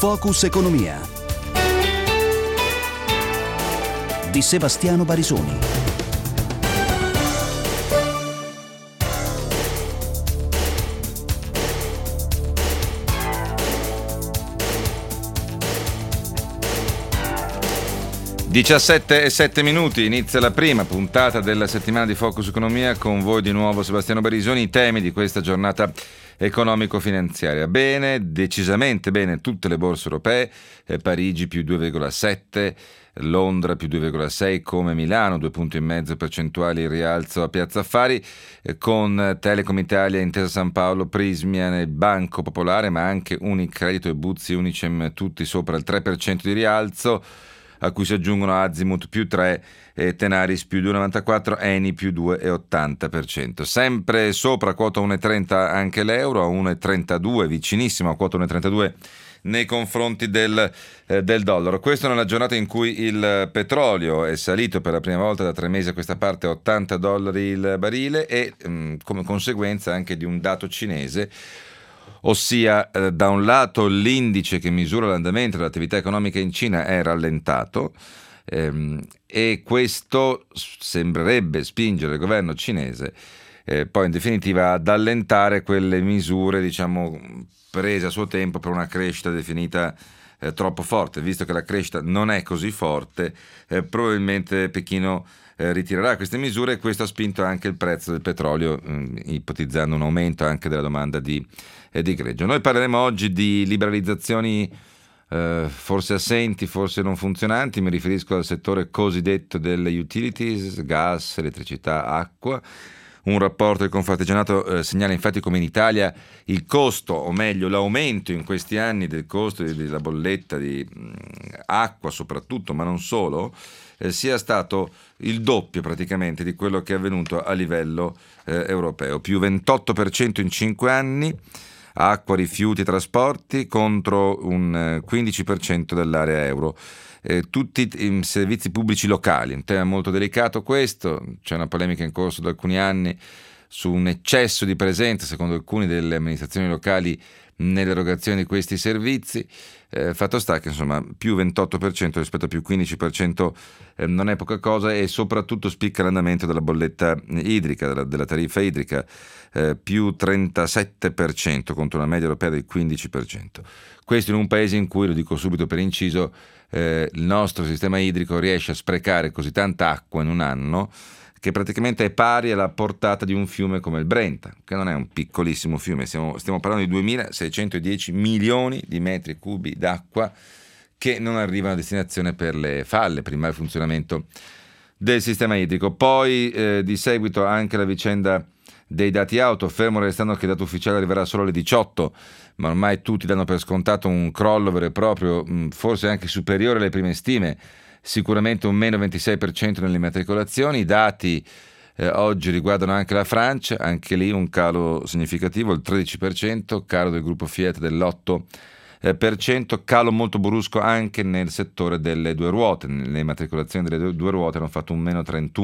Focus Economia di Sebastiano Barisoni. Diciassette e 7 minuti, inizia la prima puntata della settimana di Focus Economia, con voi di nuovo Sebastiano Barisoni. I temi di questa giornata economico-finanziaria: bene, decisamente bene tutte le borse europee, Parigi più 2,7, Londra più 2,6, come Milano, 2,5 punti percentuali il rialzo a Piazza Affari, con Telecom Italia, Intesa San Paolo, Prismian e Banco Popolare, ma anche Unicredito e Buzzi Unicem tutti sopra il 3% di rialzo, a cui si aggiungono Azimut più 3 e Tenaris più 2,94, Eni più 2,80%. Sempre sopra quota 1,30 anche l'euro, a 1,32, vicinissimo a quota 1,32 nei confronti del dollaro. Questa è una giornata in cui il petrolio è salito per la prima volta da 3 mesi a questa parte a $80 il barile e come conseguenza anche di un dato cinese, ossia da un lato l'indice che misura l'andamento dell'attività economica in Cina è rallentato e questo sembrerebbe spingere il governo cinese poi in definitiva ad allentare quelle misure, diciamo, prese a suo tempo per una crescita definita troppo forte. Visto che la crescita non è così forte, probabilmente Pechino ritirerà queste misure, e questo ha spinto anche il prezzo del petrolio, ipotizzando un aumento anche della domanda di greggio. Noi parleremo oggi di liberalizzazioni forse assenti, forse non funzionanti. Mi riferisco al settore cosiddetto delle utilities, gas, elettricità, acqua. Un rapporto del Confartigianato segnala infatti come in Italia il costo, o meglio l'aumento in questi anni del costo della bolletta di acqua soprattutto, ma non solo, sia stato il doppio praticamente di quello che è avvenuto a livello europeo. Più 28% in 5 anni, acqua, rifiuti e trasporti, contro un 15% dell'area euro. Tutti i servizi pubblici locali, un tema molto delicato questo. C'è una polemica in corso da alcuni anni su un eccesso di presenza, secondo alcuni, delle amministrazioni locali nell'erogazione di questi servizi. Fatto sta che insomma più 28% rispetto a più 15% non è poca cosa, e soprattutto spicca l'andamento della bolletta idrica, della tariffa idrica, più 37% contro una media europea del 15%. Questo in un paese in cui, lo dico subito per inciso, il nostro sistema idrico riesce a sprecare così tanta acqua in un anno che praticamente è pari alla portata di un fiume come il Brenta, che non è un piccolissimo fiume. Stiamo parlando di 2610 milioni di metri cubi d'acqua che non arrivano a destinazione per le falle, per il malfunzionamento del sistema idrico. Poi di seguito anche la vicenda dei dati auto, fermo restando che il dato ufficiale arriverà solo alle 18, ma ormai tutti danno per scontato un crollo vero e proprio, forse anche superiore alle prime stime, sicuramente un meno 26% nelle immatricolazioni. I dati oggi riguardano anche la Francia, anche lì un calo significativo, il 13%, calo del gruppo Fiat dell'8%, calo molto brusco anche nel settore delle due ruote. Le immatricolazioni delle due ruote hanno fatto un meno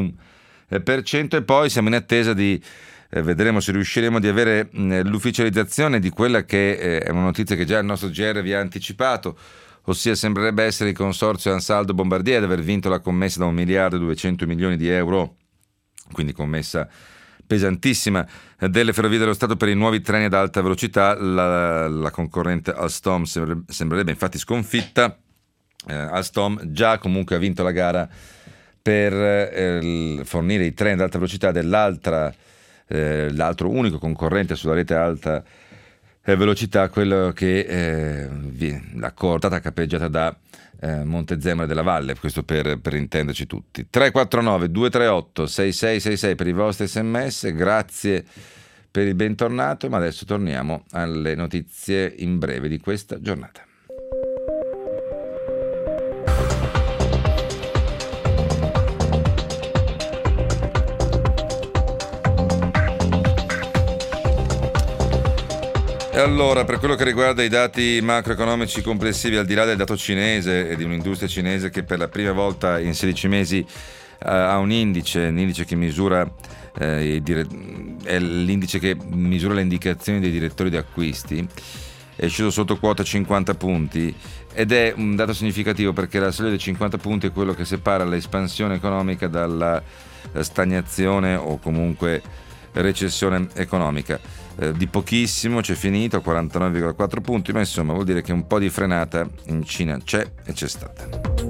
31%, e poi siamo in attesa di vedremo se riusciremo di avere l'ufficializzazione di quella che è una notizia che già il nostro GR vi ha anticipato, ossia sembrerebbe essere il consorzio Ansaldo Bombardier ad aver vinto la commessa da 1.200 milioni di euro, quindi commessa pesantissima, delle Ferrovie dello Stato per i nuovi treni ad alta velocità. La concorrente Alstom sembrerebbe infatti sconfitta. Alstom già comunque ha vinto la gara per fornire i treni ad alta velocità l'altro unico concorrente sulla rete alta velocità, quello che la coortata capeggiata da Montezemolo della Valle, questo per intenderci tutti. 349 238 6666 per i vostri sms, grazie per il bentornato, ma adesso torniamo alle notizie in breve di questa giornata. Allora, per quello che riguarda i dati macroeconomici complessivi, al di là del dato cinese e di un'industria cinese che per la prima volta in 16 mesi ha un indice che misura è l'indice che misura le indicazioni dei direttori di acquisti, è sceso sotto quota 50 punti ed è un dato significativo perché la soglia dei 50 punti è quello che separa l'espansione economica dalla stagnazione o comunque recessione economica. Di pochissimo c'è finito a 49,4 punti, ma insomma vuol dire che un po' di frenata in Cina c'è e c'è stata.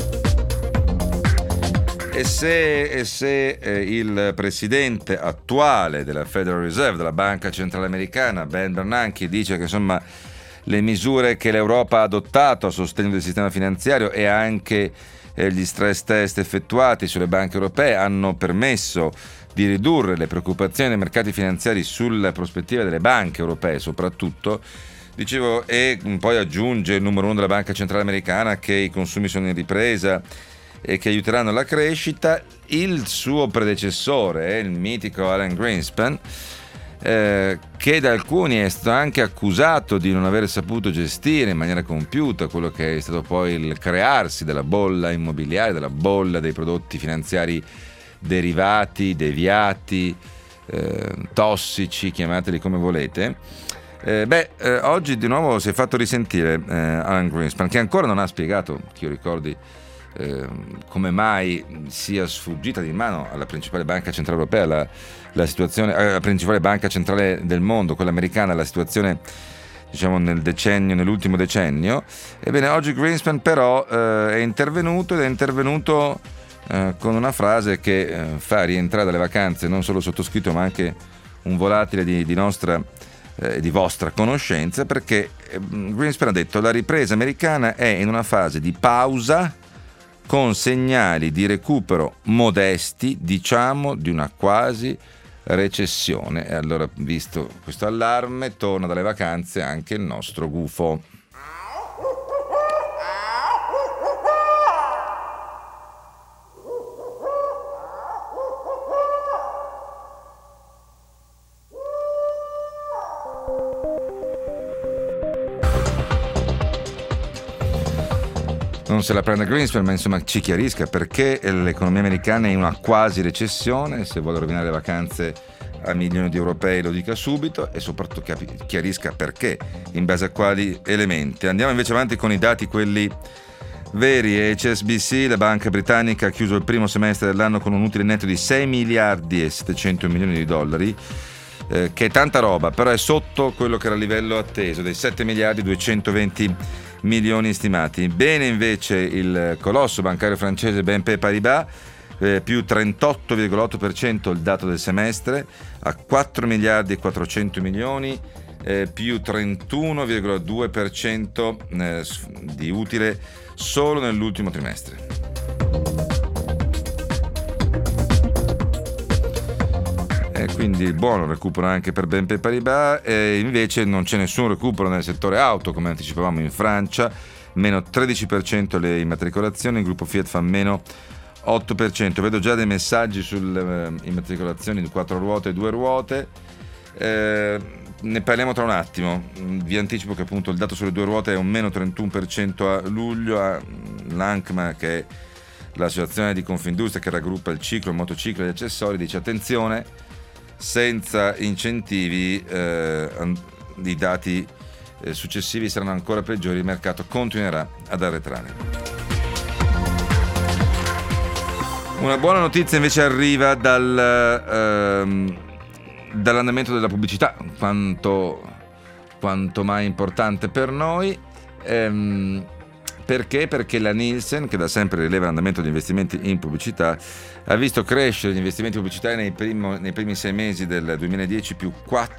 E se il presidente attuale della Federal Reserve, della Banca Centrale Americana, Ben Bernanke, dice che insomma le misure che l'Europa ha adottato a sostegno del sistema finanziario e anche gli stress test effettuati sulle banche europee hanno permesso di ridurre le preoccupazioni dei mercati finanziari sulla prospettiva delle banche europee soprattutto, dicevo, e poi aggiunge il numero uno della Banca Centrale Americana che i consumi sono in ripresa e che aiuteranno la crescita. Il suo predecessore, il mitico Alan Greenspan, che da alcuni è stato anche accusato di non aver saputo gestire in maniera compiuta quello che è stato poi il crearsi della bolla immobiliare, della bolla dei prodotti finanziari derivati, deviati, tossici, chiamateli come volete. Oggi di nuovo si è fatto risentire Alan Greenspan, che ancora non ha spiegato, che io ricordi, come mai sia sfuggita di mano alla principale banca centrale europea la situazione, la principale banca centrale del mondo, quella americana, la situazione diciamo nell'ultimo decennio. Ebbene, oggi Greenspan però è intervenuto con una frase che fa rientrare dalle vacanze non solo sottoscritto ma anche un volatile di nostra di vostra conoscenza, perché Greenspan ha detto: la ripresa americana è in una fase di pausa con segnali di recupero modesti, diciamo di una quasi recessione. E allora, visto questo allarme, torna dalle vacanze anche il nostro gufo. Non se la prende Greenspan, ma insomma ci chiarisca perché l'economia americana è in una quasi recessione. Se vuole rovinare le vacanze a milioni di europei lo dica subito, e soprattutto chiarisca perché, in base a quali elementi. Andiamo invece avanti con i dati, quelli veri. HSBC, la banca britannica, ha chiuso il primo semestre dell'anno con un utile netto di 6 miliardi e 700 milioni di dollari, che è tanta roba, però è sotto quello che era il livello atteso dei 7 miliardi 220 milioni stimati. Bene invece il colosso bancario francese BNP Paribas, più 38,8% il dato del semestre, a 4 miliardi e 400 milioni, più 31,2% di utile solo nell'ultimo trimestre. Quindi buono recupero anche per BNP Paribas. Invece non c'è nessun recupero nel settore auto, come anticipavamo in Francia, meno 13% le immatricolazioni, il gruppo Fiat fa meno 8%. Vedo già dei messaggi sulle immatricolazioni di 4 ruote e 2 ruote, ne parliamo tra un attimo. Vi anticipo che appunto il dato sulle 2 ruote è un meno 31% a luglio. L'ANCMA, che è l'associazione di Confindustria che raggruppa il ciclo, il motociclo e gli accessori, dice: attenzione, senza incentivi i dati successivi saranno ancora peggiori, il mercato continuerà ad arretrare. Una buona notizia invece arriva dall'andamento della pubblicità, quanto mai importante per noi. Perché? Perché la Nielsen, che da sempre rileva l'andamento degli investimenti in pubblicità, ha visto crescere gli investimenti pubblicitari nei primi 6 mesi del 2010 più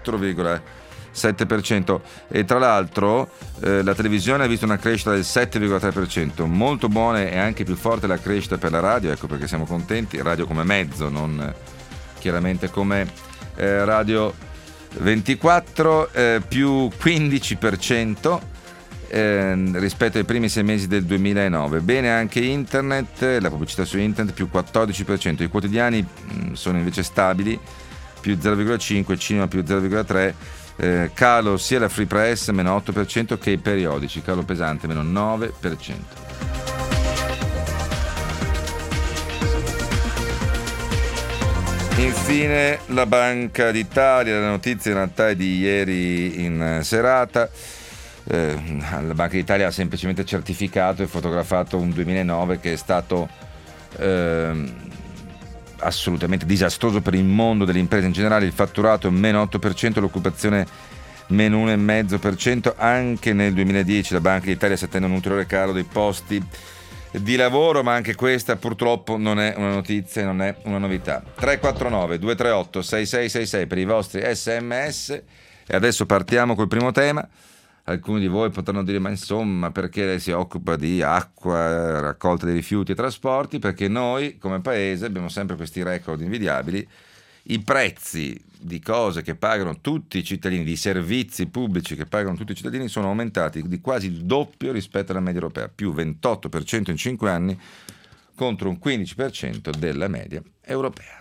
4,7%, e tra l'altro la televisione ha visto una crescita del 7,3%. Molto buona e anche più forte la crescita per la radio, ecco perché siamo contenti. Radio come mezzo, non chiaramente come Radio 24, più 15%. Rispetto ai primi 6 mesi del 2009. Bene anche internet, la pubblicità su internet più 14%, i quotidiani sono invece stabili, più 0,5%, cinema più 0,3%, calo sia la free press meno 8% che i periodici, calo pesante meno 9%. Infine la Banca d'Italia, la notizia in realtà è di ieri in serata. la Banca d'Italia ha semplicemente certificato e fotografato un 2009 che è stato assolutamente disastroso per il mondo delle imprese in generale. Il fatturato meno 8%, l'occupazione meno 1,5%. Anche nel 2010 la Banca d'Italia sta attende un ulteriore calo dei posti di lavoro, ma anche questa purtroppo non è una notizia, non è una novità. 349 238 6666 per i vostri SMS. E adesso partiamo col primo tema. Alcuni di voi potranno dire: ma insomma, perché lei si occupa di acqua, raccolta dei rifiuti e trasporti? Perché noi come paese abbiamo sempre questi record invidiabili. I prezzi di cose che pagano tutti i cittadini, di servizi pubblici che pagano tutti i cittadini, sono aumentati di quasi il doppio rispetto alla media europea, più 28% in 5 anni contro un 15% della media europea.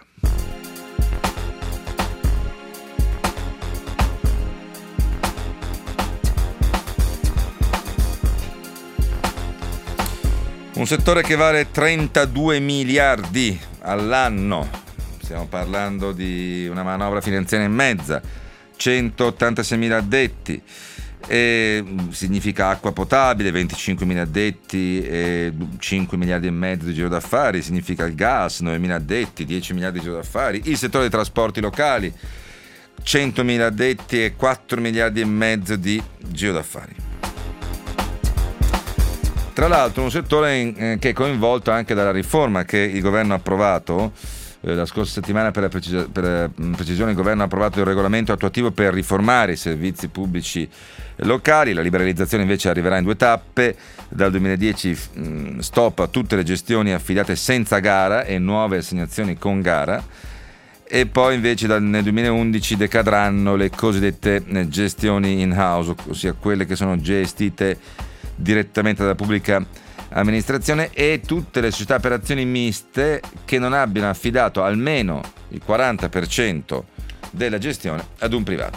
Un settore che vale 32 miliardi all'anno. Stiamo parlando di una manovra finanziaria in mezza, 186.000 addetti, e significa acqua potabile, 25.000 addetti e 5 miliardi e mezzo di giro d'affari, significa il gas, 9.000 addetti, 10 miliardi di giro d'affari, il settore dei trasporti locali, 100.000 addetti e 4 miliardi e mezzo di giro d'affari. Tra l'altro un settore che è coinvolto anche dalla riforma che il governo ha approvato. La scorsa settimana, per precisione, il governo ha approvato il regolamento attuativo per riformare i servizi pubblici locali. La liberalizzazione invece arriverà in 2 tappe. Dal 2010 stop a tutte le gestioni affidate senza gara e nuove assegnazioni con gara. E poi invece nel 2011 decadranno le cosiddette gestioni in-house, ossia quelle che sono gestite direttamente dalla pubblica amministrazione, e tutte le società per azioni miste che non abbiano affidato almeno il 40% della gestione ad un privato.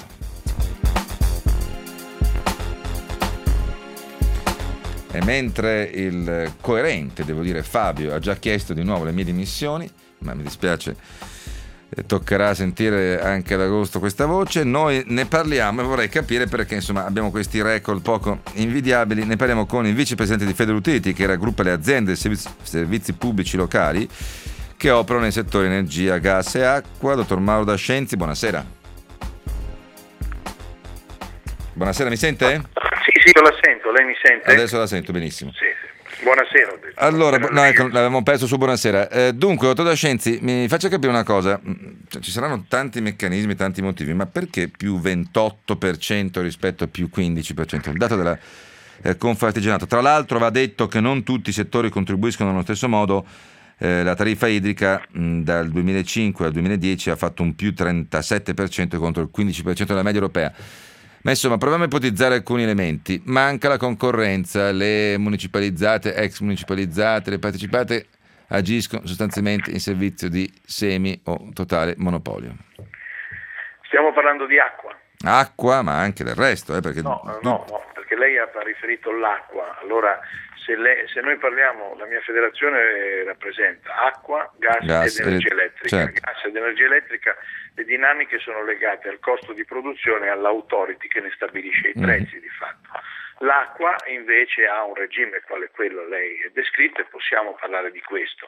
E mentre il coerente, devo dire, Fabio ha già chiesto di nuovo le mie dimissioni, ma mi dispiace, toccherà sentire anche ad agosto questa voce, noi ne parliamo e vorrei capire perché, insomma, abbiamo questi record poco invidiabili. Ne parliamo con il vicepresidente di Federutility, che raggruppa le aziende e servizi pubblici locali che operano nei settori energia, gas e acqua, dottor Mauro Dascenzi. Buonasera. Buonasera, mi sente? Sì, io la sento, lei mi sente? Adesso la sento benissimo. Sì. Buonasera. Allora, l'avevamo perso su buonasera. Dunque, dottor Dascenzi, mi faccia capire una cosa. Ci saranno tanti meccanismi, tanti motivi, ma perché più 28% rispetto a più 15%? Il dato della Confartigianato. Tra l'altro va detto che non tutti i settori contribuiscono nello stesso modo. La tariffa idrica dal 2005 al 2010 ha fatto un più 37% contro il 15% della media europea. Ma insomma, proviamo a ipotizzare alcuni elementi. Manca la concorrenza, le municipalizzate, ex municipalizzate, le partecipate agiscono sostanzialmente in servizio di semi o totale monopolio. Stiamo parlando di acqua. Acqua, ma anche del resto, perché No, perché lei ha riferito l'acqua. Allora, se noi parliamo, la mia federazione rappresenta acqua, gas ed energia elettrica. Certo. Gas ed energia elettrica, le dinamiche sono legate al costo di produzione e all'autority che ne stabilisce i prezzi di fatto. L'acqua invece ha un regime quale quello lei ha descritto e possiamo parlare di questo.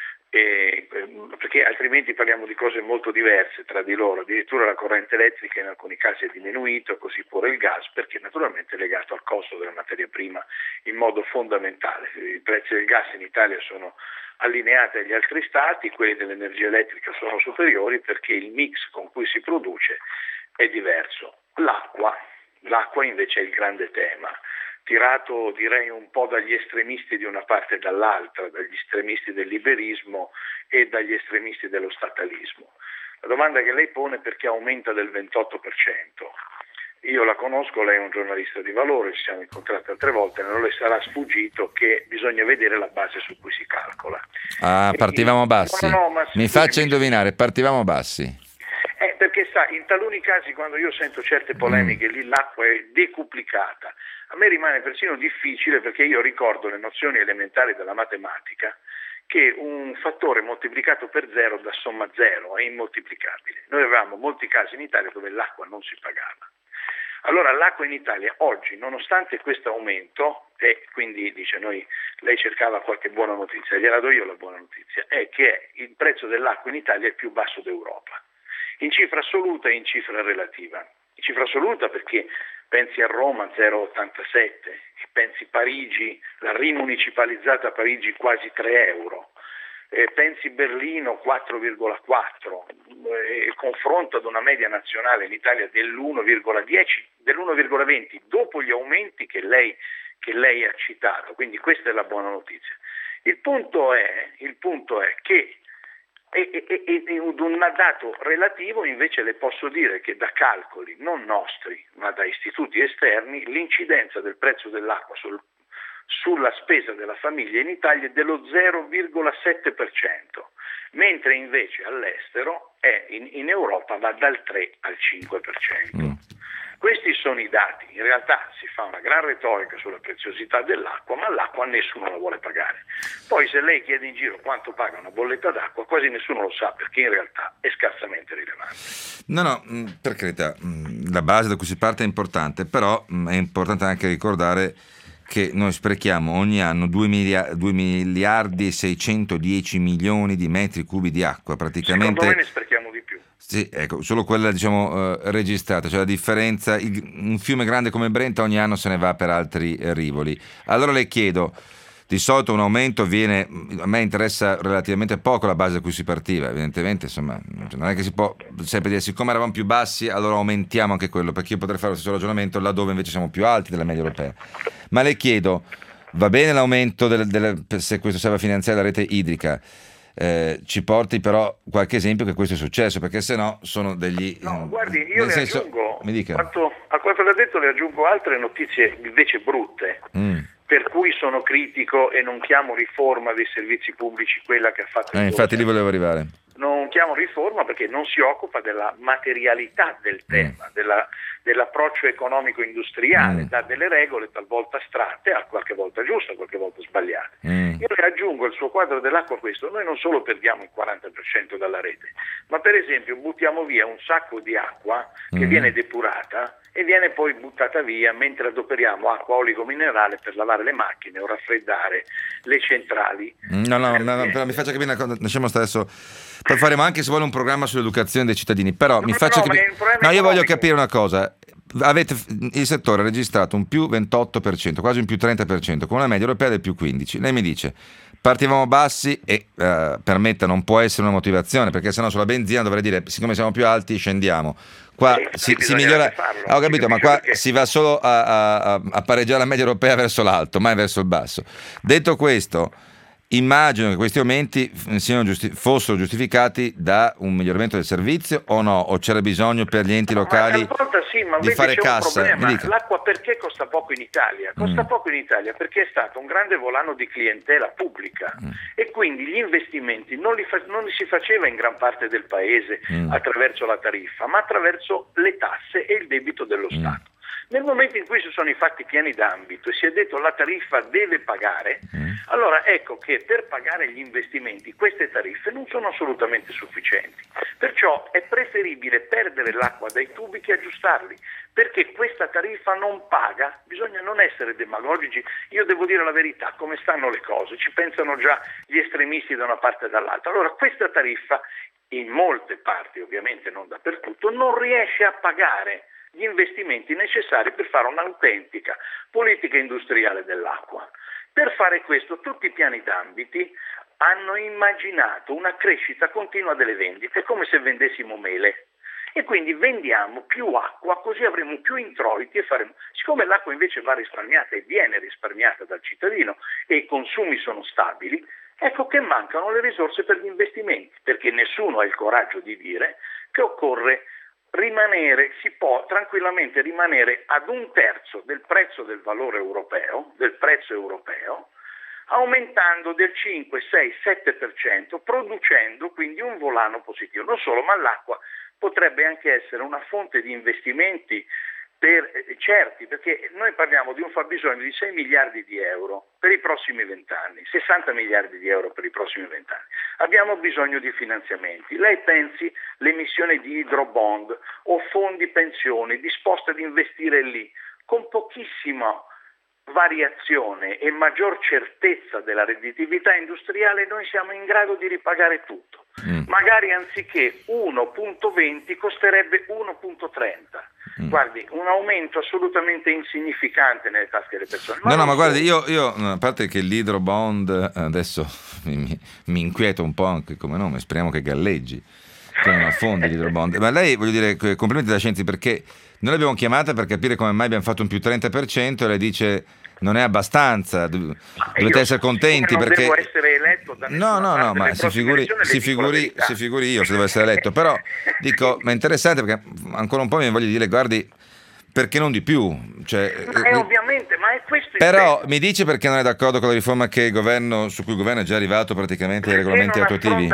Perché altrimenti parliamo di cose molto diverse tra di loro. Addirittura la corrente elettrica in alcuni casi è diminuito, così pure il gas, perché naturalmente è legato al costo della materia prima in modo fondamentale. I prezzi del gas in Italia sono allineati agli altri stati, quelli dell'energia elettrica sono superiori perché il mix con cui si produce è diverso. L'acqua invece è il grande tema, tirato direi un po' dagli estremisti di una parte e dall'altra, dagli estremisti del liberismo e dagli estremisti dello statalismo. La domanda che lei pone è perché aumenta del 28%. Io la conosco, lei è un giornalista di valore, ci siamo incontrati altre volte, non le sarà sfuggito che bisogna vedere la base su cui si calcola. Partivamo bassi. Mi faccia indovinare, partivamo bassi. Perché in taluni casi, quando io sento certe polemiche, lì l'acqua è decuplicata. A me rimane persino difficile, perché io ricordo le nozioni elementari della matematica, che un fattore moltiplicato per 0 dà somma 0, è immoltiplicabile. Noi avevamo molti casi in Italia dove l'acqua non si pagava. Allora l'acqua in Italia oggi, nonostante questo aumento, e quindi dice lei cercava qualche buona notizia, gliela do io la buona notizia, è che il prezzo dell'acqua in Italia è il più basso d'Europa, in cifra assoluta e in cifra relativa. In cifra assoluta perché pensi a Roma 0,87, pensi Parigi, la rimunicipalizzata Parigi quasi 3 euro. Pensi Berlino 4,4, il confronto ad una media nazionale in Italia dell'1,10, dell'1,20 dopo gli aumenti che lei ha citato, quindi questa è la buona notizia. Il punto è che ad un dato relativo invece le posso dire che da calcoli non nostri ma da istituti esterni l'incidenza del prezzo dell'acqua sulla spesa della famiglia in Italia è dello 0,7%, mentre invece all'estero in Europa va dal 3 al 5%. Questi sono i dati. In realtà si fa una gran retorica sulla preziosità dell'acqua, ma l'acqua nessuno la vuole pagare. Poi se lei chiede in giro quanto paga una bolletta d'acqua, quasi nessuno lo sa, perché in realtà è scarsamente rilevante. No, per carità, la base da cui si parte è importante, però è importante anche ricordare che noi sprechiamo ogni anno 2 miliardi e 610 milioni di metri cubi di acqua, praticamente. Secondo me ne sprechiamo di più. Sì, ecco, solo quella registrata, cioè la differenza, un fiume grande come Brenta ogni anno se ne va per altri rivoli. Allora le chiedo, di solito un aumento a me interessa relativamente poco la base da cui si partiva, evidentemente, insomma, non è che si può sempre dire siccome eravamo più bassi allora aumentiamo anche quello, perché io potrei fare lo stesso ragionamento laddove invece siamo più alti della media europea. Ma le chiedo, va bene l'aumento se questo serve a finanziare la rete idrica, ci porti però qualche esempio che questo è successo, perché se no sono degli... No, guardi, io le aggiungo, mi dica. a quanto le ha detto le aggiungo altre notizie invece brutte, per cui sono critico e non chiamo riforma dei servizi pubblici quella che ha fatto il infatti lì volevo arrivare. Non chiamo riforma perché non si occupa della materialità del tema, dell'approccio economico-industriale, dà delle regole talvolta astratte, qualche volta giuste, qualche volta sbagliate. Io le aggiungo il suo quadro dell'acqua questo: noi non solo perdiamo il 40% dalla rete, ma per esempio buttiamo via un sacco di acqua che viene depurata e viene poi buttata via mentre adoperiamo acqua oligominerale per lavare le macchine o raffreddare le centrali. No, però mi faccia capire una cosa, lasciamo adesso. Poi faremo anche se vuole un programma sull'educazione dei cittadini, però mi faccia capire. No, io voglio capire una cosa. Il settore ha registrato un più 28%, quasi un più 30%, con una media europea del più 15%. Lei mi dice, partivamo bassi e permetta, non può essere una motivazione, perché sennò sulla benzina dovrei dire, siccome siamo più alti, scendiamo. Qua si migliora, ho capito, ma qua perché si va solo a pareggiare la media europea verso l'alto, mai verso il basso. Detto questo, immagino che questi aumenti fossero giustificati da un miglioramento del servizio o no? O c'era bisogno per gli enti locali di fare cassa? L'acqua perché costa poco in Italia? Costa poco in Italia perché è stato un grande volano di clientela pubblica e quindi gli investimenti non li si faceva in gran parte del paese attraverso la tariffa, ma attraverso le tasse e il debito dello Stato. Nel momento in cui si sono fatti piani d'ambito e si è detto la tariffa deve pagare, allora ecco che per pagare gli investimenti queste tariffe non sono assolutamente sufficienti. Perciò è preferibile perdere l'acqua dai tubi che aggiustarli, perché questa tariffa non paga. Bisogna non essere demagogici, io devo dire la verità, come stanno le cose, ci pensano già gli estremisti da una parte e dall'altra. Allora questa tariffa, in molte parti, ovviamente non dappertutto, non riesce a pagare gli investimenti necessari per fare un'autentica politica industriale dell'acqua. Per fare questo tutti i piani d'ambiti hanno immaginato una crescita continua delle vendite, come se vendessimo mele, e quindi vendiamo più acqua, così avremo più introiti e faremo. Siccome l'acqua invece va risparmiata e viene risparmiata dal cittadino e i consumi sono stabili, ecco che mancano le risorse per gli investimenti, perché nessuno ha il coraggio di dire che occorre si può tranquillamente rimanere ad 1/3 del prezzo del valore europeo, del prezzo europeo, aumentando del 5, 6, 7%, producendo quindi un volano positivo. Non solo, ma l'acqua potrebbe anche essere una fonte di investimenti certi, perché noi parliamo di un fabbisogno di 6 miliardi di euro per i prossimi 20 anni, 60 miliardi di euro per i prossimi 20 anni. Abbiamo bisogno di finanziamenti. Lei pensi l'emissione di idrobond o fondi pensioni disposti ad investire lì con pochissima variazione e maggior certezza della redditività industriale, noi siamo in grado di ripagare tutto. Magari anziché 1,20 costerebbe 1,30. Guardi, un aumento assolutamente insignificante nelle tasche delle persone. Ma guardi, io a parte che l'idrobond adesso mi inquieta un po' anche come nome, speriamo che galleggi, che non affondi l'idrobond. Ma lei, voglio dire, complimenti da Scienzi, perché noi l'abbiamo chiamata per capire come mai abbiamo fatto un più 30% e lei dice non è abbastanza, dovete essere contenti non perché... devo essere eletto da No, ma si figuri io se devo essere eletto, però dico, ma è interessante perché ancora un po' mi voglio dire, guardi, perché non di più? Cioè, ovviamente, ma è questo il però tema. mi dice perché non è d'accordo con la riforma che su cui il governo è già arrivato praticamente ai regolamenti attuativi?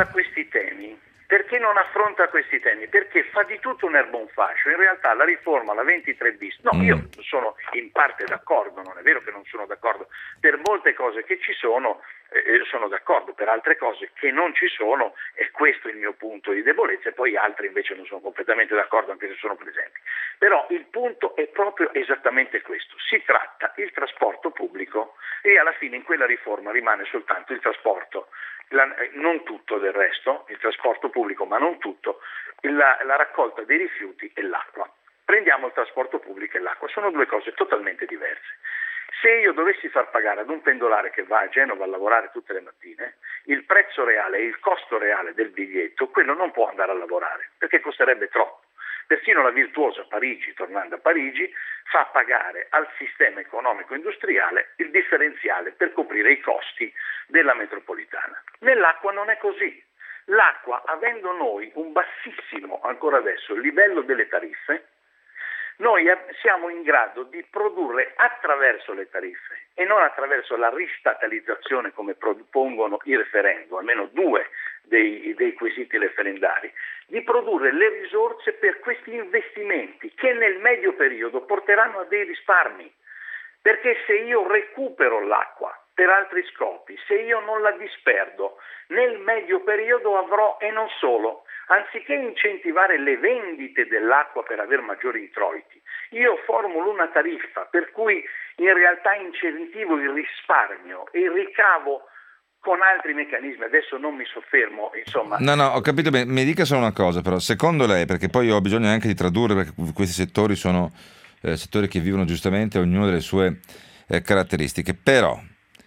Perché non affronta questi temi? Perché fa di tutto un erba un fascio. In realtà la riforma, la 23 bis, io sono in parte d'accordo, non è vero che non sono d'accordo, per molte cose che ci sono d'accordo, per altre cose che non ci sono, e questo è il mio punto di debolezza, e poi altri invece non sono completamente d'accordo anche se sono presenti. Però il punto è proprio esattamente questo, si tratta il trasporto pubblico e alla fine in quella riforma rimane soltanto il trasporto, non tutto del resto, il trasporto pubblico, ma non tutto, la raccolta dei rifiuti e l'acqua. Prendiamo il trasporto pubblico e l'acqua, sono due cose totalmente diverse. Se io dovessi far pagare ad un pendolare che va a Genova a lavorare tutte le mattine, il prezzo reale e il costo reale del biglietto, quello non può andare a lavorare, perché costerebbe troppo. Persino la Virtuosa Parigi, tornando a Parigi, fa pagare al sistema economico-industriale il differenziale per coprire i costi della metropolitana. Nell'acqua non è così. L'acqua, avendo noi un bassissimo, ancora adesso, livello delle tariffe, noi siamo in grado di produrre attraverso le tariffe e non attraverso la ristatalizzazione come propongono i referendum, almeno due dei quesiti referendari, di produrre le risorse per questi investimenti che nel medio periodo porteranno a dei risparmi. Perché se io recupero l'acqua per altri scopi, se io non la disperdo, nel medio periodo avrò, e non solo, anziché incentivare le vendite dell'acqua per avere maggiori introiti, io formulo una tariffa per cui in realtà incentivo il risparmio e il ricavo con altri meccanismi. Adesso non mi soffermo, insomma. No, ho capito bene. Mi dica solo una cosa, però, secondo lei, perché poi ho bisogno anche di tradurre, perché questi settori sono settori che vivono giustamente ognuno delle sue caratteristiche, però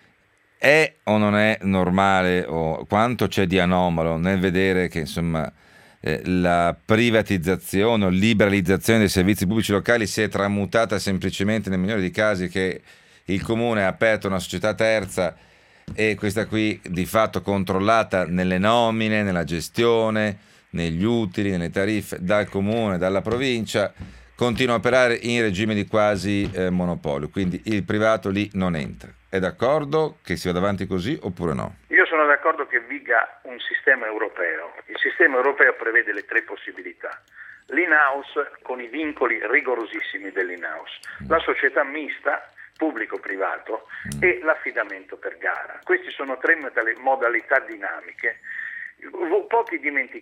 è o non è normale, o quanto c'è di anomalo nel vedere che insomma la privatizzazione o liberalizzazione dei servizi pubblici locali si è tramutata semplicemente nel migliore dei casi che il comune ha aperto una società terza e questa qui di fatto controllata nelle nomine, nella gestione, negli utili, nelle tariffe dal comune, dalla provincia, continua a operare in regime di quasi monopolio, quindi il privato lì non entra. È d'accordo che si vada avanti così oppure no? Io sono d'accordo che viga un sistema europeo. Il sistema europeo prevede le tre possibilità. L'in-house con i vincoli rigorosissimi dell'in-house, la società mista, pubblico-privato, e l'affidamento per gara. Queste sono tre modalità dinamiche. Pochi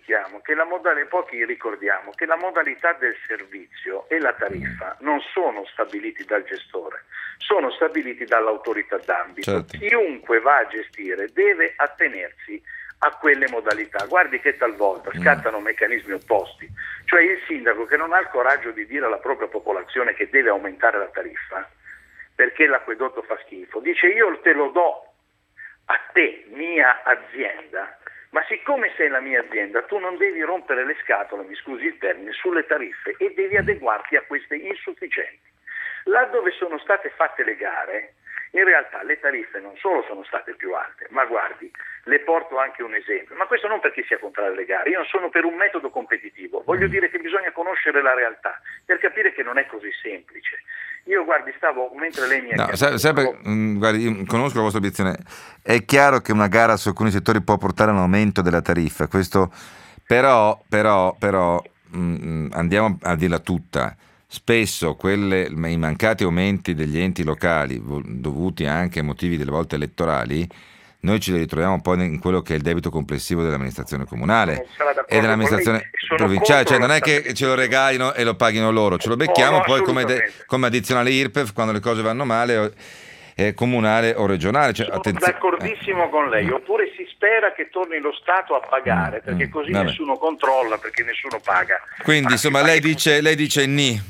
ricordiamo che la modalità del servizio e la tariffa non sono stabiliti dal gestore, sono stabiliti dall'autorità d'ambito. Certo. Chiunque va a gestire deve attenersi a quelle modalità. Guardi che talvolta scattano meccanismi opposti, cioè il sindaco che non ha il coraggio di dire alla propria popolazione che deve aumentare la tariffa perché l'acquedotto fa schifo, dice io te lo do a te, mia azienda, ma siccome sei la mia azienda tu non devi rompere le scatole, mi scusi il termine, sulle tariffe e devi adeguarti a queste insufficienti. Là dove sono state fatte le gare, in realtà le tariffe non solo sono state più alte, ma guardi, le porto anche un esempio, ma questo non perché sia contrario alle gare, io non sono per un metodo competitivo, voglio dire che bisogna conoscere la realtà per capire che non è così semplice. Io guardi, mentre lei mi ha guardi, io conosco la vostra obiezione, è chiaro che una gara su alcuni settori può portare a un aumento della tariffa, questo però andiamo a dirla tutta. spesso i mancati aumenti degli enti locali, dovuti anche a motivi delle volte elettorali, noi ci ritroviamo poi in quello che è il debito complessivo dell'amministrazione comunale e dell'amministrazione provinciale, cioè non è che ce lo regalino e lo paghino loro, ce lo becchiamo poi come addizionale IRPEF quando le cose vanno male, comunale o regionale. Cioè, sono d'accordissimo con lei, oppure si spera che torni lo Stato a pagare, perché così nessuno controlla, perché nessuno paga. Quindi insomma lei dice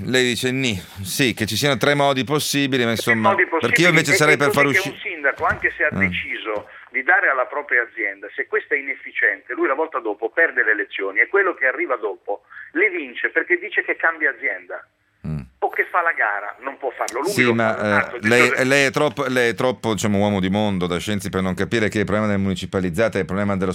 ni, sì, che ci siano 3 modi possibili, ma insomma, perché io invece sarei per far uscire un sindaco, anche se ha deciso di dare alla propria azienda, se questa è inefficiente, lui la volta dopo perde le elezioni e quello che arriva dopo le vince perché dice che cambia azienda. O che fa la gara, non può farlo. Sì, ma lei è troppo diciamo, uomo di mondo da scienzi per non capire che il problema delle municipalizzate è il problema della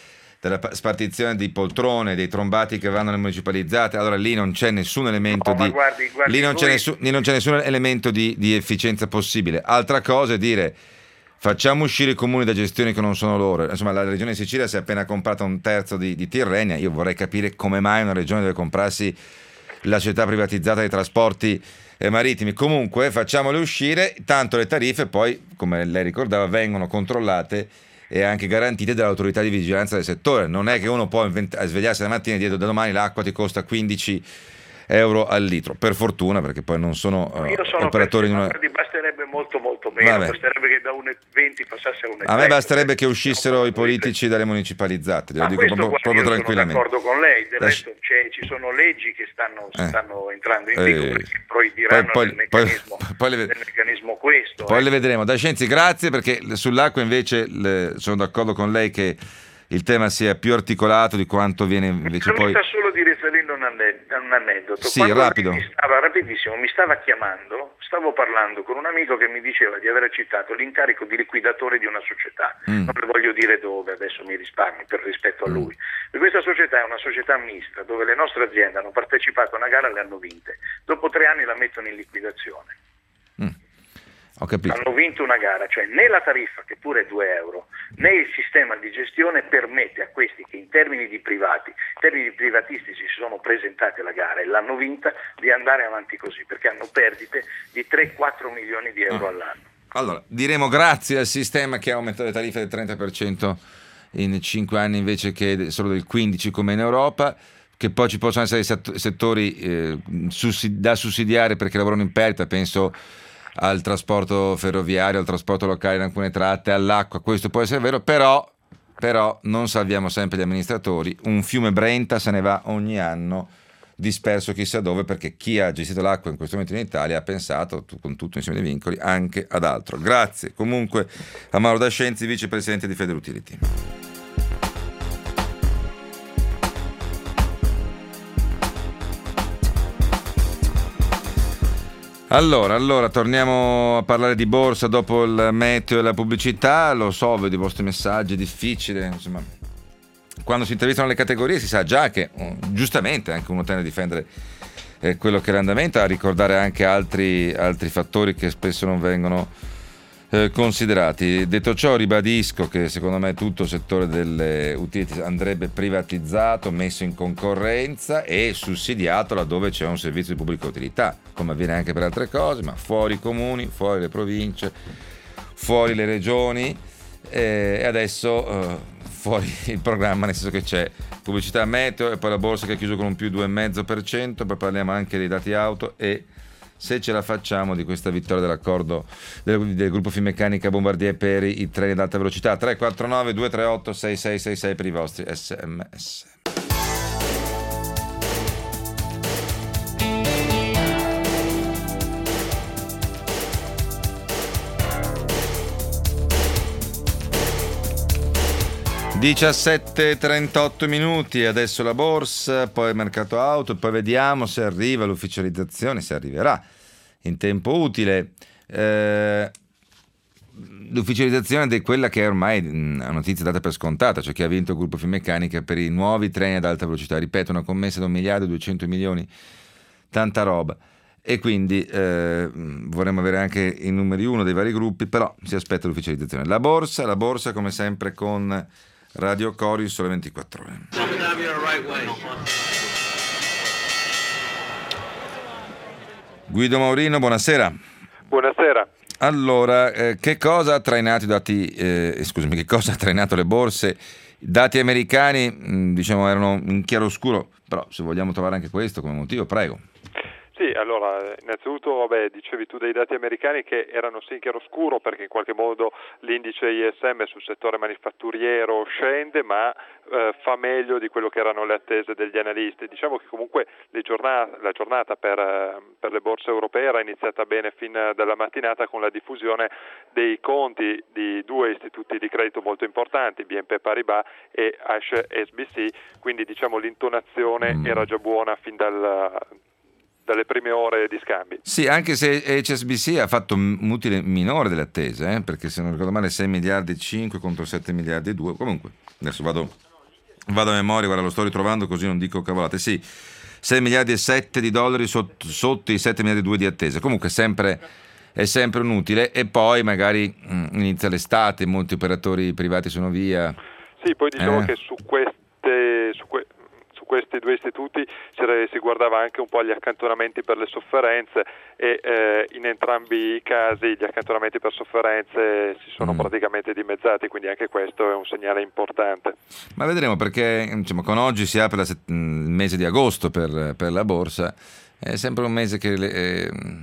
spartizione di poltrone, dei trombati che vanno nelle municipalizzate. Allora lì non c'è nessun elemento lì non c'è nessun elemento di efficienza possibile. Altra cosa è dire facciamo uscire i comuni da gestioni che non sono loro. Insomma, la regione Sicilia si è appena comprata 1/3 di Tirrenia. Io vorrei capire come mai una regione deve comprarsi la società privatizzata dei trasporti marittimi. Comunque facciamole uscire, tanto le tariffe poi, come lei ricordava, vengono controllate e anche garantite dall'autorità di vigilanza del settore. Non è che uno può svegliarsi la mattina e dire da domani l'acqua ti costa 15 euro al litro, per fortuna, perché poi non sono operatori di una... Basterebbe molto meno. Vabbè. Basterebbe che da 1,20 passasse a 1,30. A me basterebbe che uscissero i politici dalle municipalizzate, lo dico proprio tranquillamente. Sono d'accordo con lei, del resto ci sono leggi che stanno entrando in vigore, perché proibiranno nel meccanismo questo. Poi le vedremo. Da Scienzi, grazie, perché sull'acqua invece sono d'accordo con lei che il tema sia più articolato di quanto viene invece poi... solo di riferirlo a un aneddoto. Sì, quando rapido. Rapidissimo, mi stava chiamando, stavo parlando con un amico che mi diceva di aver accettato l'incarico di liquidatore di una società. Non le voglio dire dove, adesso mi risparmi per rispetto a lui. E questa società è una società mista, dove le nostre aziende hanno partecipato a una gara e le hanno vinte. Dopo 3 anni la mettono in liquidazione. Ho capito. Hanno vinto una gara, cioè né la tariffa, che pure è 2 euro, né il sistema di gestione permette a questi che in termini privatistici si sono presentati alla gara e l'hanno vinta, di andare avanti così, perché hanno perdite di 3-4 milioni di euro all'anno. Allora, diremo grazie al sistema che ha aumentato le tariffe del 30% in 5 anni invece che solo del 15% come in Europa, che poi ci possono essere settori da sussidiare perché lavorano in perdita, penso al trasporto ferroviario, al trasporto locale in alcune tratte, all'acqua. Questo può essere vero, però non salviamo sempre gli amministratori. Un fiume Brenta se ne va ogni anno disperso chissà dove, perché chi ha gestito l'acqua in questo momento in Italia ha pensato, con tutto insieme dei vincoli, anche ad altro. Grazie comunque a Mauro Da Scienzi, vicepresidente di Federutility. Allora, torniamo a parlare di borsa dopo il meteo e la pubblicità. Lo so, vedo i vostri messaggi, è difficile, insomma. Quando si intervistano le categorie si sa già che, giustamente, anche uno tende a difendere quello che è l'andamento, a ricordare anche altri fattori che spesso non vengono considerati. Detto ciò, ribadisco che secondo me tutto il settore delle utilities andrebbe privatizzato, messo in concorrenza e sussidiato laddove c'è un servizio di pubblica utilità, come avviene anche per altre cose, ma fuori i comuni, fuori le province, fuori le regioni e adesso fuori il programma, nel senso che c'è pubblicità meteo e poi la borsa che ha chiuso con un più 2,5%, poi parliamo anche dei dati auto e se ce la facciamo di questa vittoria dell'accordo del gruppo Finmeccanica Bombardier per i treni ad alta velocità. 349 238 6666 per i vostri SMS. (17:38) adesso la borsa, poi il mercato auto, poi vediamo se arriva l'ufficializzazione, se arriverà in tempo utile. L'ufficializzazione di quella che è ormai una notizia data per scontata, cioè che ha vinto il gruppo Finmeccanica per i nuovi treni ad alta velocità. Ripeto, una commessa da 1.200 milioni, tanta roba. E quindi vorremmo avere anche i numeri 1 dei vari gruppi, però si aspetta l'ufficializzazione. La borsa come sempre con Radio Cori, Sole 24 Ore. Guido Maurino, buonasera. Buonasera. Allora, che cosa ha trainato che cosa ha trainato le borse? Dati americani, diciamo, erano in chiaroscuro, però se vogliamo trovare anche questo come motivo, prego. Sì, allora, innanzitutto, dicevi tu dei dati americani che erano sì in chiaroscuro perché in qualche modo l'indice ISM sul settore manifatturiero scende, ma fa meglio di quello che erano le attese degli analisti. Diciamo che comunque la giornata per le borse europee era iniziata bene fin dalla mattinata con la diffusione dei conti di due istituti di credito molto importanti, BNP Paribas e HSBC, quindi diciamo l'intonazione era già buona fin dalle prime ore di scambi. Sì, anche se HSBC ha fatto un utile minore delle attese, perché se non ricordo male 6 miliardi e 5 contro 7 miliardi e 2, comunque adesso vado a memoria, guarda, lo sto ritrovando così non dico cavolate, sì, 6 miliardi e 7 di dollari sotto i 7 miliardi e 2 di attese, comunque è sempre un utile, e poi magari inizia l'estate, molti operatori privati sono via. Sì, poi diciamo che su questi due istituti si guardava anche un po' agli accantonamenti per le sofferenze e in entrambi i casi gli accantonamenti per sofferenze si sono praticamente dimezzati, quindi anche questo è un segnale importante. Ma vedremo, perché insomma, con oggi si apre il mese di agosto per la borsa, è sempre un mese che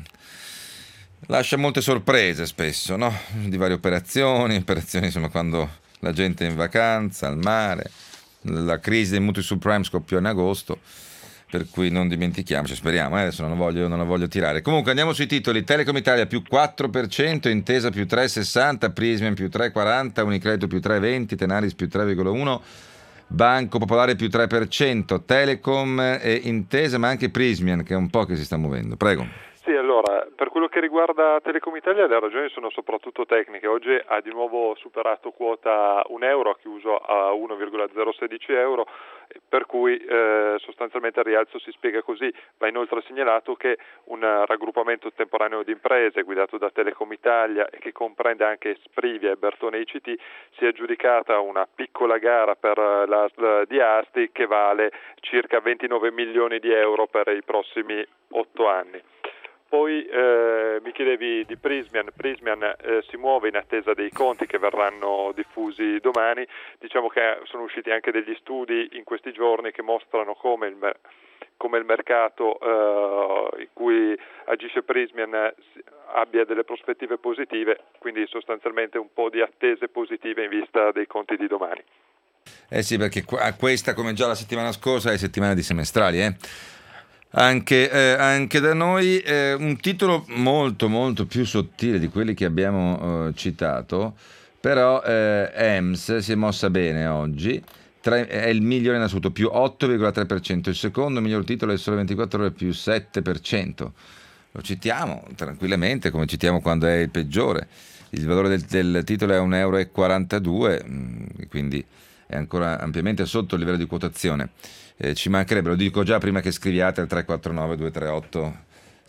lascia molte sorprese spesso, no? Di varie operazioni insomma, quando la gente è in vacanza, al mare. La crisi dei mutui subprime scoppiò in agosto, per cui non dimentichiamoci, speriamo, adesso non la voglio tirare. Comunque andiamo sui titoli. Telecom Italia più 4%, Intesa più 3,60%, Prysmian più 3,40%, Unicredito più 3,20%, Tenaris più 3,1%, Banco Popolare più 3%, Telecom e Intesa, ma anche Prysmian che è un po' che si sta muovendo. Prego. Sì, allora, per quello che riguarda Telecom Italia le ragioni sono soprattutto tecniche. Oggi ha di nuovo superato quota €1, ha chiuso a 1,016 euro, per cui sostanzialmente il rialzo si spiega così. Va inoltre segnalato che un raggruppamento temporaneo di imprese guidato da Telecom Italia e che comprende anche Sprivia e Bertone ICT si è aggiudicata una piccola gara per l'ASL di Asti che vale circa 29 milioni di euro per i prossimi 8 anni. Poi mi chiedevi di Prysmian. Prysmian si muove in attesa dei conti che verranno diffusi domani. Diciamo che sono usciti anche degli studi in questi giorni che mostrano come il mercato in cui agisce Prysmian abbia delle prospettive positive, quindi sostanzialmente un po' di attese positive in vista dei conti di domani. Sì, perché questa, come già la settimana scorsa, è settimana di semestrali, Anche da noi un titolo molto molto più sottile di quelli che abbiamo citato, però EMS si è mossa bene oggi, è il migliore in assoluto, più 8,3%, il secondo miglior titolo è Sole 24 Ore, più 7%, lo citiamo tranquillamente come citiamo quando è il peggiore, il valore del titolo è €1,42, quindi è ancora ampiamente sotto il livello di quotazione. Ci mancherebbe, lo dico già prima che scriviate al 349 238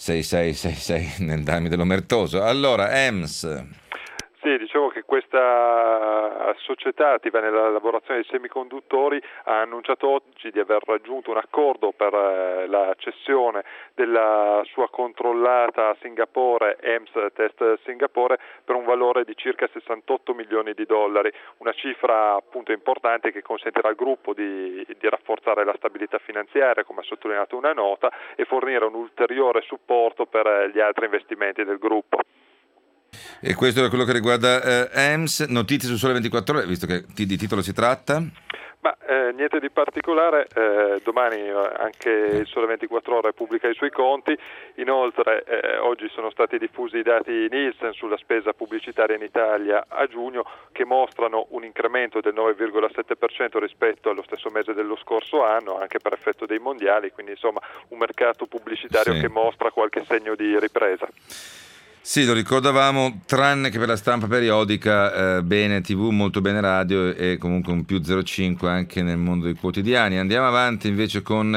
6666 nel darmi dell'omertoso. Allora, EMS. Sì, dicevo che questa società attiva nella lavorazione dei semiconduttori ha annunciato oggi di aver raggiunto un accordo per la cessione della sua controllata a Singapore, EMS Test Singapore, per un valore di circa 68 milioni di dollari, una cifra appunto importante che consentirà al gruppo di rafforzare la stabilità finanziaria, come ha sottolineato una nota, e fornire un ulteriore supporto per gli altri investimenti del gruppo. E questo è quello che riguarda EMS. Notizie su Sole 24 Ore, visto che di titolo si tratta? Ma niente di particolare, domani anche il Sole 24 Ore pubblica i suoi conti, inoltre oggi sono stati diffusi i dati Nielsen sulla spesa pubblicitaria in Italia a giugno che mostrano un incremento del 9,7% rispetto allo stesso mese dello scorso anno, anche per effetto dei mondiali, quindi insomma un mercato pubblicitario che mostra qualche segno di ripresa. Sì, lo ricordavamo, tranne che per la stampa periodica, bene TV, molto bene radio e comunque un più 0,5 anche nel mondo dei quotidiani. Andiamo avanti invece con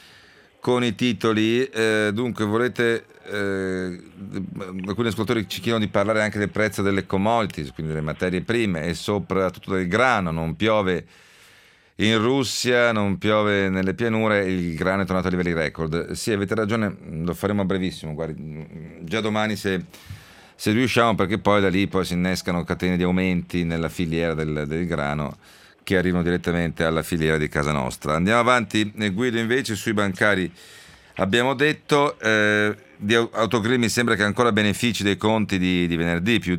i titoli. Dunque, alcuni ascoltatori ci chiedono di parlare anche del prezzo delle commodities, quindi delle materie prime e soprattutto del grano. Non piove in Russia, non piove nelle pianure, il grano è tornato a livelli record. Sì, avete ragione, lo faremo a brevissimo, guardi, già domani se riusciamo, perché poi da lì poi si innescano catene di aumenti nella filiera del grano che arrivano direttamente alla filiera di casa nostra. Andiamo avanti, Guido, invece sui bancari abbiamo detto, di Autogrill mi sembra che ancora benefici dei conti di venerdì, più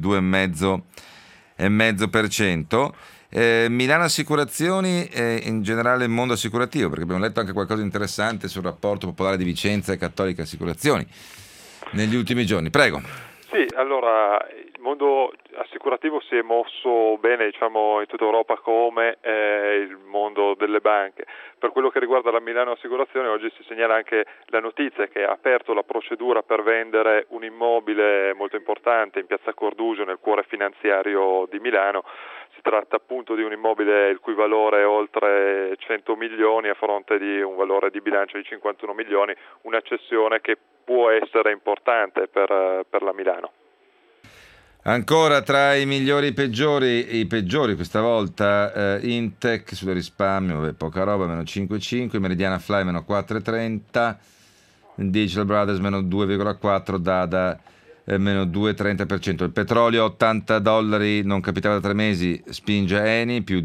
2,5%. Milano Assicurazioni e in generale il mondo assicurativo, perché abbiamo letto anche qualcosa di interessante sul rapporto popolare di Vicenza e Cattolica Assicurazioni negli ultimi giorni. Prego. Sì, allora il mondo assicurativo si è mosso bene, diciamo, in tutta Europa come il mondo delle banche. Per quello che riguarda la Milano Assicurazione, oggi si segnala anche la notizia che ha aperto la procedura per vendere un immobile molto importante in Piazza Cordusio, nel cuore finanziario di Milano. Si tratta appunto di un immobile il cui valore è oltre 100 milioni a fronte di un valore di bilancio di 51 milioni, una cessione che può essere importante per la Milano. Ancora tra i migliori e i peggiori questa volta, Intec sul risparmio, poca roba, meno 5,5, Meridiana Fly meno 4,30, Digital Brothers meno 2,4, Dada meno 2,30%. Il petrolio $80 non capitava da 3 mesi, spinge Eni più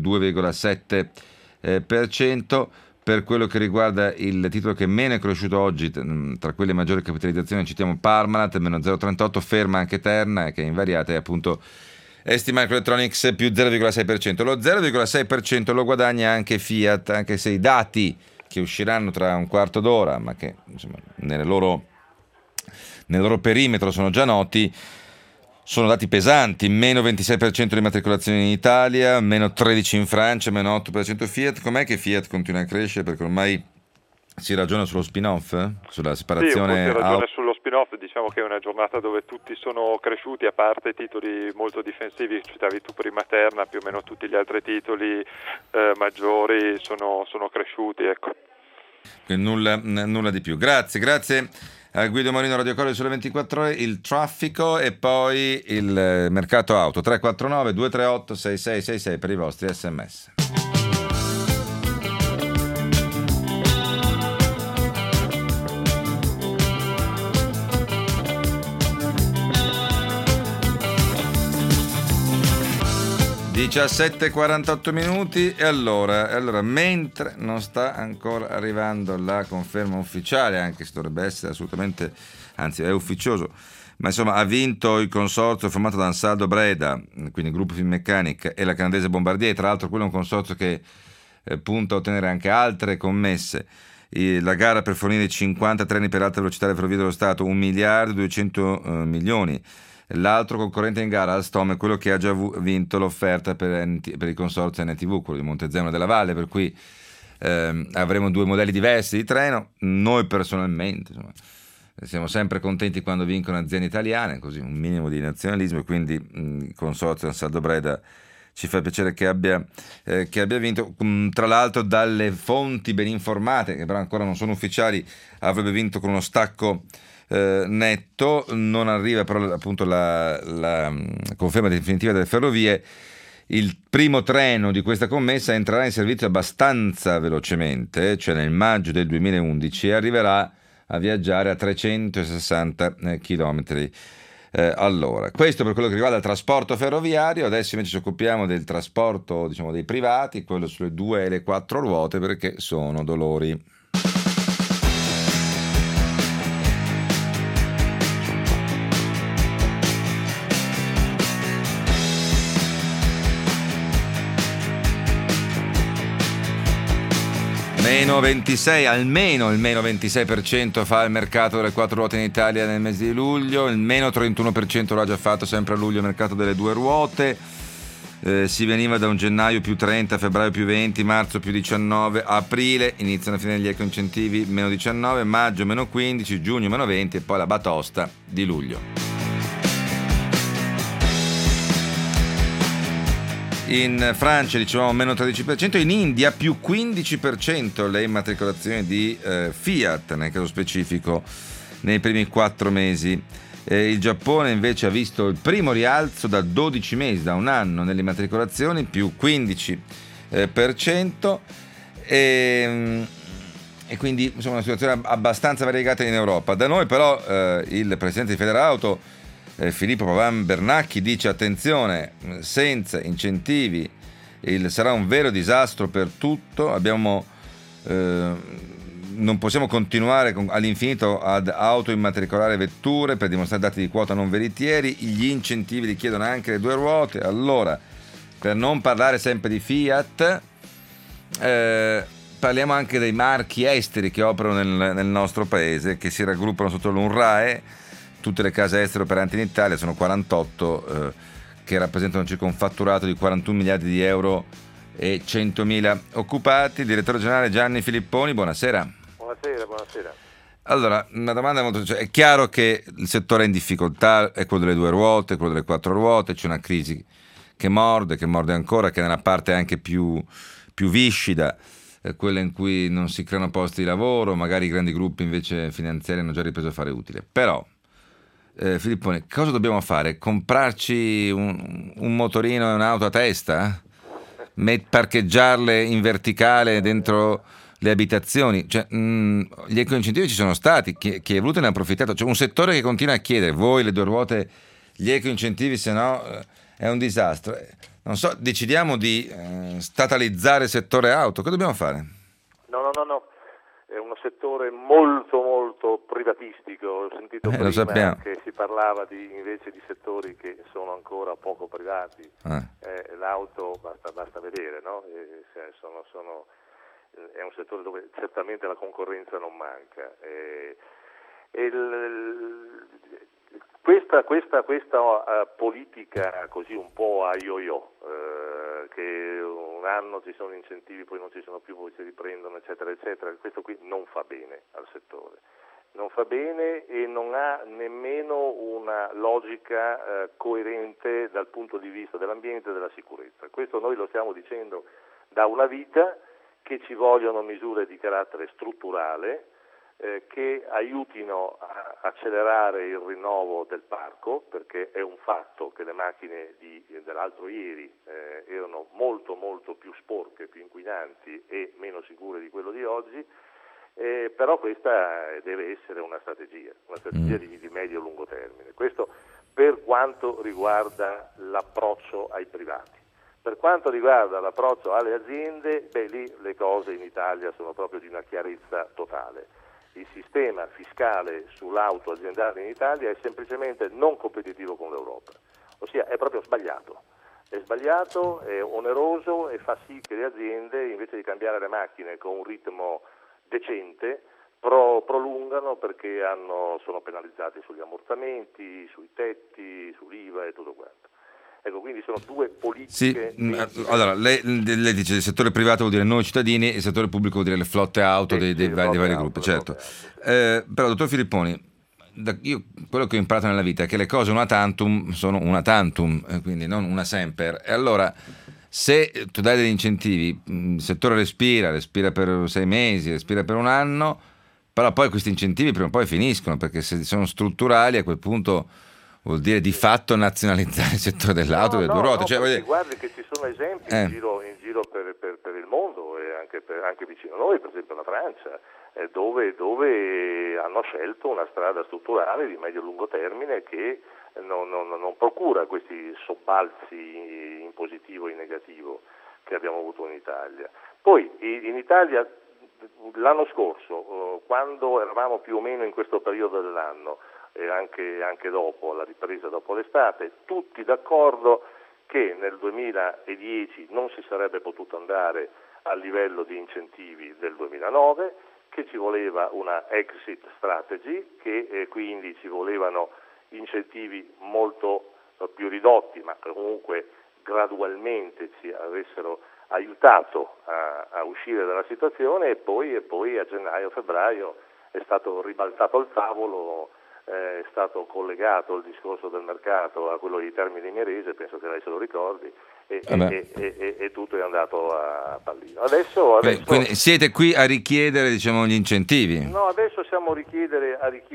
2,7%. Per quello che riguarda il titolo che meno è cresciuto oggi, tra quelle maggiori capitalizzazioni, citiamo Parmalat, meno 0,38, ferma anche Terna, che è invariata, e appunto STMicroelectronics più 0,6%. Lo 0,6% lo guadagna anche Fiat, anche se i dati che usciranno tra un quarto d'ora, ma che insomma nel loro perimetro sono già noti, sono dati pesanti, meno 26% di matricolazioni in Italia, meno 13% in Francia, meno 8% Fiat. Com'è che Fiat continua a crescere? Perché ormai si ragiona sullo spin-off, sulla separazione. Sì, si ragiona sullo spin-off, diciamo che è una giornata dove tutti sono cresciuti, a parte titoli molto difensivi, citavi tu prima Terna, più o meno tutti gli altri titoli maggiori sono cresciuti, ecco. Nulla di più. Grazie. A Guido Marino, Radio Corriere sulle 24 ore, il traffico e poi il mercato auto. 349 238 6666 per i vostri SMS. (17:48) e allora mentre non sta ancora arrivando la conferma ufficiale, anche se dovrebbe essere assolutamente, anzi è ufficioso, ma insomma ha vinto il consorzio formato da Ansaldo Breda, quindi Gruppo Finmeccanica, e la canadese Bombardier. Tra l'altro quello è un consorzio che punta a ottenere anche altre commesse. La gara per fornire 50 treni per alta velocità alle Ferrovie dello Stato, 1 miliardo 200 milioni. L'altro concorrente in gara, Alstom, è quello che ha già vinto l'offerta per il consorzio NTV, quello di Montezemolo della Valle, per cui avremo 2 modelli diversi di treno. Noi personalmente siamo sempre contenti quando vincono aziende italiane, così un minimo di nazionalismo, e quindi il consorzio Ansaldo Breda ci fa piacere che abbia vinto. Tra l'altro, dalle fonti ben informate, che però ancora non sono ufficiali, avrebbe vinto con uno stacco netto. Non arriva però appunto la conferma definitiva delle ferrovie. Il primo treno di questa commessa entrerà in servizio abbastanza velocemente, cioè nel maggio del 2011, e arriverà a viaggiare a 360 km all'ora. Questo per quello che riguarda il trasporto ferroviario. Adesso invece ci occupiamo del trasporto, diciamo, dei privati, quello sulle 2 e le 4 ruote, perché sono dolori. Meno 26, almeno il meno 26% fa il mercato delle 4 ruote in Italia nel mese di luglio, il meno 31% l'ha già fatto sempre a luglio il mercato delle 2 ruote. Si veniva da un gennaio più 30, febbraio più 20, marzo più 19, aprile iniziano a finire gli ecoincentivi, meno 19, maggio meno 15, giugno meno 20 e poi la batosta di luglio. In Francia dicevamo meno 13%, in India più 15% le immatricolazioni di Fiat, nel caso specifico, nei primi 4 mesi. Il Giappone invece ha visto il primo rialzo da 12 mesi, da un anno, nelle immatricolazioni, più 15%, per cento. E quindi insomma una situazione abbastanza variegata in Europa. Da noi però il presidente di Federauto, Filippo Pavan Bernacchi, dice: attenzione, senza incentivi sarà un vero disastro per tutto. Non possiamo continuare all'infinito ad autoimmatricolare vetture per dimostrare dati di quota non veritieri. Gli incentivi li chiedono anche le due ruote. Allora, per non parlare sempre di Fiat, parliamo anche dei marchi esteri che operano nel nostro paese, che si raggruppano sotto l'UNRAE. Tutte le case estere operanti in Italia sono 48, che rappresentano circa un fatturato di 41 miliardi di euro e 100.000 occupati. Direttore generale Gianni Filipponi, buonasera. Buonasera. Allora, una domanda molto... Cioè, è chiaro che il settore è in difficoltà, è quello delle due ruote, quello delle quattro ruote, c'è una crisi che morde ancora, che è nella parte anche più viscida, quella in cui non si creano posti di lavoro, magari i grandi gruppi invece finanziari hanno già ripreso a fare utile. Però, Filippone, cosa dobbiamo fare? Comprarci un motorino e un'auto a testa? Parcheggiarle in verticale dentro le abitazioni? Cioè, gli ecoincentivi ci sono stati, chi è voluto ne ha approfittato. C'è un settore che continua a chiedere: voi le due ruote, gli ecoincentivi, se no è un disastro. Non so, decidiamo di statalizzare il settore auto, che dobbiamo fare? No, è uno settore molto privatistico. Ho sentito prima che si parlava invece di settori che sono ancora poco privati. L'auto basta vedere, no? È un settore dove certamente la concorrenza non manca. Questa politica così un po' a yo-yo, che un anno ci sono incentivi, poi non ci sono più, poi si riprendono, eccetera, questo qui non fa bene al settore. Non fa bene e non ha nemmeno una logica coerente dal punto di vista dell'ambiente e della sicurezza. Questo noi lo stiamo dicendo da una vita, che ci vogliono misure di carattere strutturale che aiutino a accelerare il rinnovo del parco, perché è un fatto che le macchine dell'altro ieri erano molto più sporche, più inquinanti e meno sicure di quello di oggi, però questa deve essere una strategia di medio-lungo termine. Questo per quanto riguarda l'approccio ai privati. Per quanto riguarda l'approccio alle aziende, lì le cose in Italia sono proprio di una chiarezza totale. Il sistema fiscale sull'auto aziendale in Italia è semplicemente non competitivo con l'Europa, ossia è proprio sbagliato. È sbagliato, è oneroso e fa sì che le aziende, invece di cambiare le macchine con un ritmo decente, prolungano perché sono penalizzati sugli ammortamenti, sui tetti, sull'IVA e tutto quanto. Ecco, quindi sono due politiche. Sì, allora lei dice il settore privato vuol dire noi cittadini, e il settore pubblico vuol dire le flotte auto dei vari gruppi, certo. Però, dottor Filipponi, io quello che ho imparato nella vita è che le cose una tantum sono una tantum, quindi non una semper. E allora, se tu dai degli incentivi, il settore respira per 6 mesi, respira per un anno, però poi questi incentivi prima o poi finiscono, perché se sono strutturali a quel punto vuol dire di fatto nazionalizzare il settore dell'auto e delle due ruote. Guardi che ci sono esempi in giro per il mondo e anche vicino a noi, per esempio la Francia, dove hanno scelto una strada strutturale di medio-lungo termine che non procura questi sobbalzi in positivo e in negativo che abbiamo avuto in Italia. Poi in Italia l'anno scorso, quando eravamo più o meno in questo periodo dell'anno, e anche dopo la ripresa dopo l'estate, tutti d'accordo che nel 2010 non si sarebbe potuto andare a livello di incentivi del 2009, che ci voleva una exit strategy, che quindi ci volevano incentivi molto più ridotti, ma comunque gradualmente ci avessero aiutato a uscire dalla situazione, e poi a gennaio-febbraio è stato ribaltato il tavolo è stato collegato il discorso del mercato a quello di Termini Imerese, penso che lei se lo ricordi, e tutto è andato a pallino. Adesso quindi siete qui a richiedere, diciamo, gli incentivi? No, adesso siamo a richiedere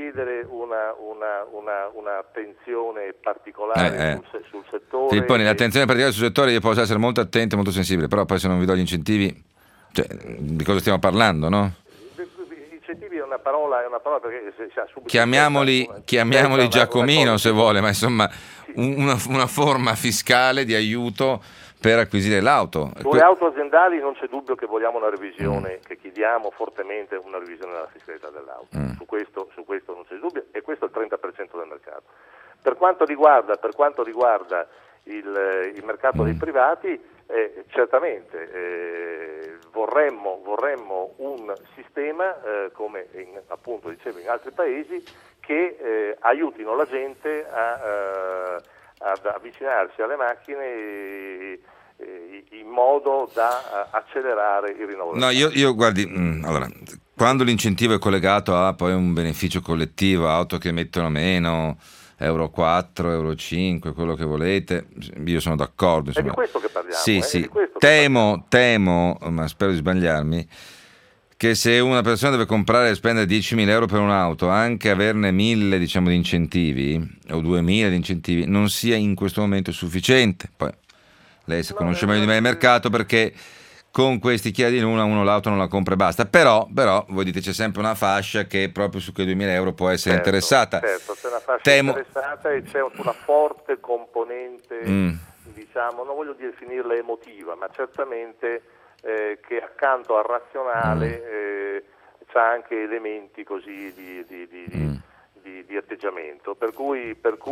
un'attenzione particolare sul settore. Filipponi, l'attenzione particolare sul settore, io posso essere molto attento e molto sensibile, però poi se non vi do gli incentivi, cioè, di cosa stiamo parlando, no? Incentivi è una parola perché chiamiamoli Giacomino se vuole, ma insomma una forma fiscale di aiuto per acquisire l'auto. Sulle auto aziendali non c'è dubbio che vogliamo una revisione, che chiediamo fortemente una revisione della fiscalità dell'auto. Su questo non c'è dubbio, e questo è il 30% del mercato. Per quanto riguarda il mercato dei privati, certamente vorremmo un sistema, come appunto dicevo in altri paesi, che aiutino la gente ad avvicinarsi alle macchine in modo da accelerare il rinnovo. No, io guardi, allora, quando l'incentivo è collegato a poi un beneficio collettivo, auto che mettono meno, Euro 4, Euro 5, quello che volete, io sono d'accordo. Insomma. È di questo che parliamo. Sì. Temo, ma spero di sbagliarmi, che se una persona deve comprare e spendere 10.000 euro per un'auto, anche averne 1.000, diciamo, di incentivi, o 2.000 di incentivi, non sia in questo momento sufficiente. Poi lei conosce meglio di me il mercato, perché con questi chiari in uno l'auto non la compra e basta. Però voi dite c'è sempre una fascia che proprio su quei 2.000 euro può essere interessata. Certo, c'è una fascia interessata e c'è una forte componente, diciamo, non voglio definirla emotiva, ma certamente che accanto al razionale c'ha anche elementi così di atteggiamento, per cui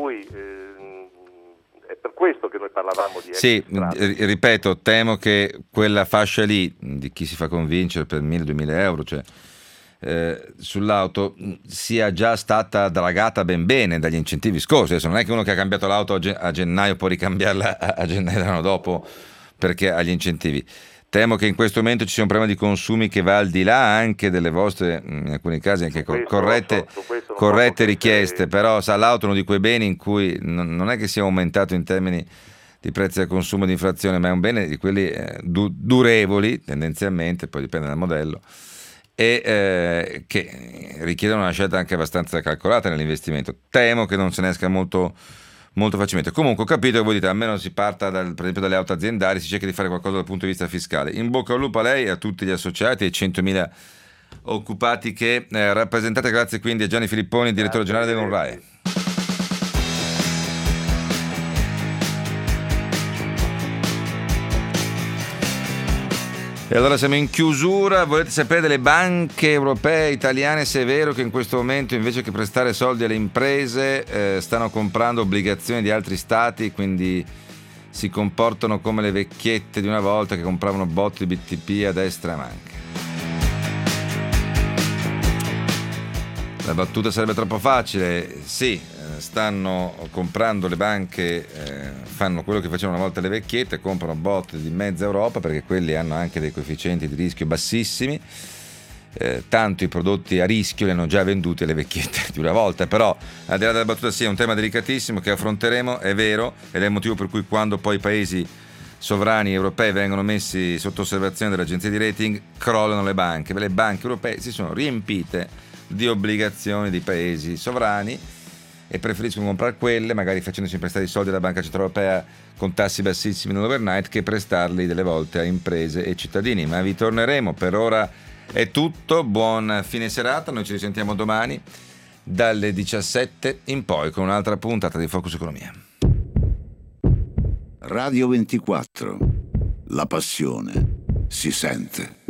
è per questo che noi parlavamo di ripeto, temo che quella fascia lì di chi si fa convincere per 1.000-2.000 euro, cioè sull'auto, sia già stata dragata ben bene dagli incentivi scorsi. Adesso non è che uno che ha cambiato l'auto a gennaio può ricambiarla a gennaio dell'anno dopo perché ha gli incentivi. Temo che in questo momento ci sia un problema di consumi che va al di là anche delle vostre, in alcuni casi anche corrette richieste, però l'auto è uno di quei beni in cui non è che sia aumentato in termini di prezzi al consumo e di inflazione, ma è un bene di quelli durevoli tendenzialmente, poi dipende dal modello, e che richiedono una scelta anche abbastanza calcolata nell'investimento. Temo che non se ne esca molto facilmente. Comunque ho capito che voi dite almeno si parta per esempio dalle auto aziendali, si cerca di fare qualcosa dal punto di vista fiscale. In bocca al lupo a lei e a tutti gli associati, ai 100.000 occupati che rappresentate. Grazie quindi a Gianni Filipponi, direttore generale dell'UNRAE. E allora siamo in chiusura. Volete sapere delle banche europee, italiane, se è vero che in questo momento invece che prestare soldi alle imprese stanno comprando obbligazioni di altri stati, quindi si comportano come le vecchiette di una volta che compravano botti di BTP a destra e a manca. La battuta sarebbe troppo facile. Sì, stanno comprando, le banche fanno quello che facevano una volta le vecchiette, comprano bot di mezza Europa perché quelli hanno anche dei coefficienti di rischio bassissimi, tanto i prodotti a rischio li hanno già venduti alle vecchiette di una volta. Però al di là della battuta, sì, è un tema delicatissimo che affronteremo, è vero, ed è il motivo per cui quando poi i paesi sovrani europei vengono messi sotto osservazione delle agenzie di rating crollano le banche. Le banche europee si sono riempite di obbligazioni di paesi sovrani e preferiscono comprare quelle, magari facendosi prestare i soldi alla Banca Centrale Europea con tassi bassissimi nell'overnight, che prestarli delle volte a imprese e cittadini. Ma vi torneremo. Per ora è tutto, buon fine serata, noi ci risentiamo domani dalle 17 in poi con un'altra puntata di Focus Economia. Radio 24, la passione si sente.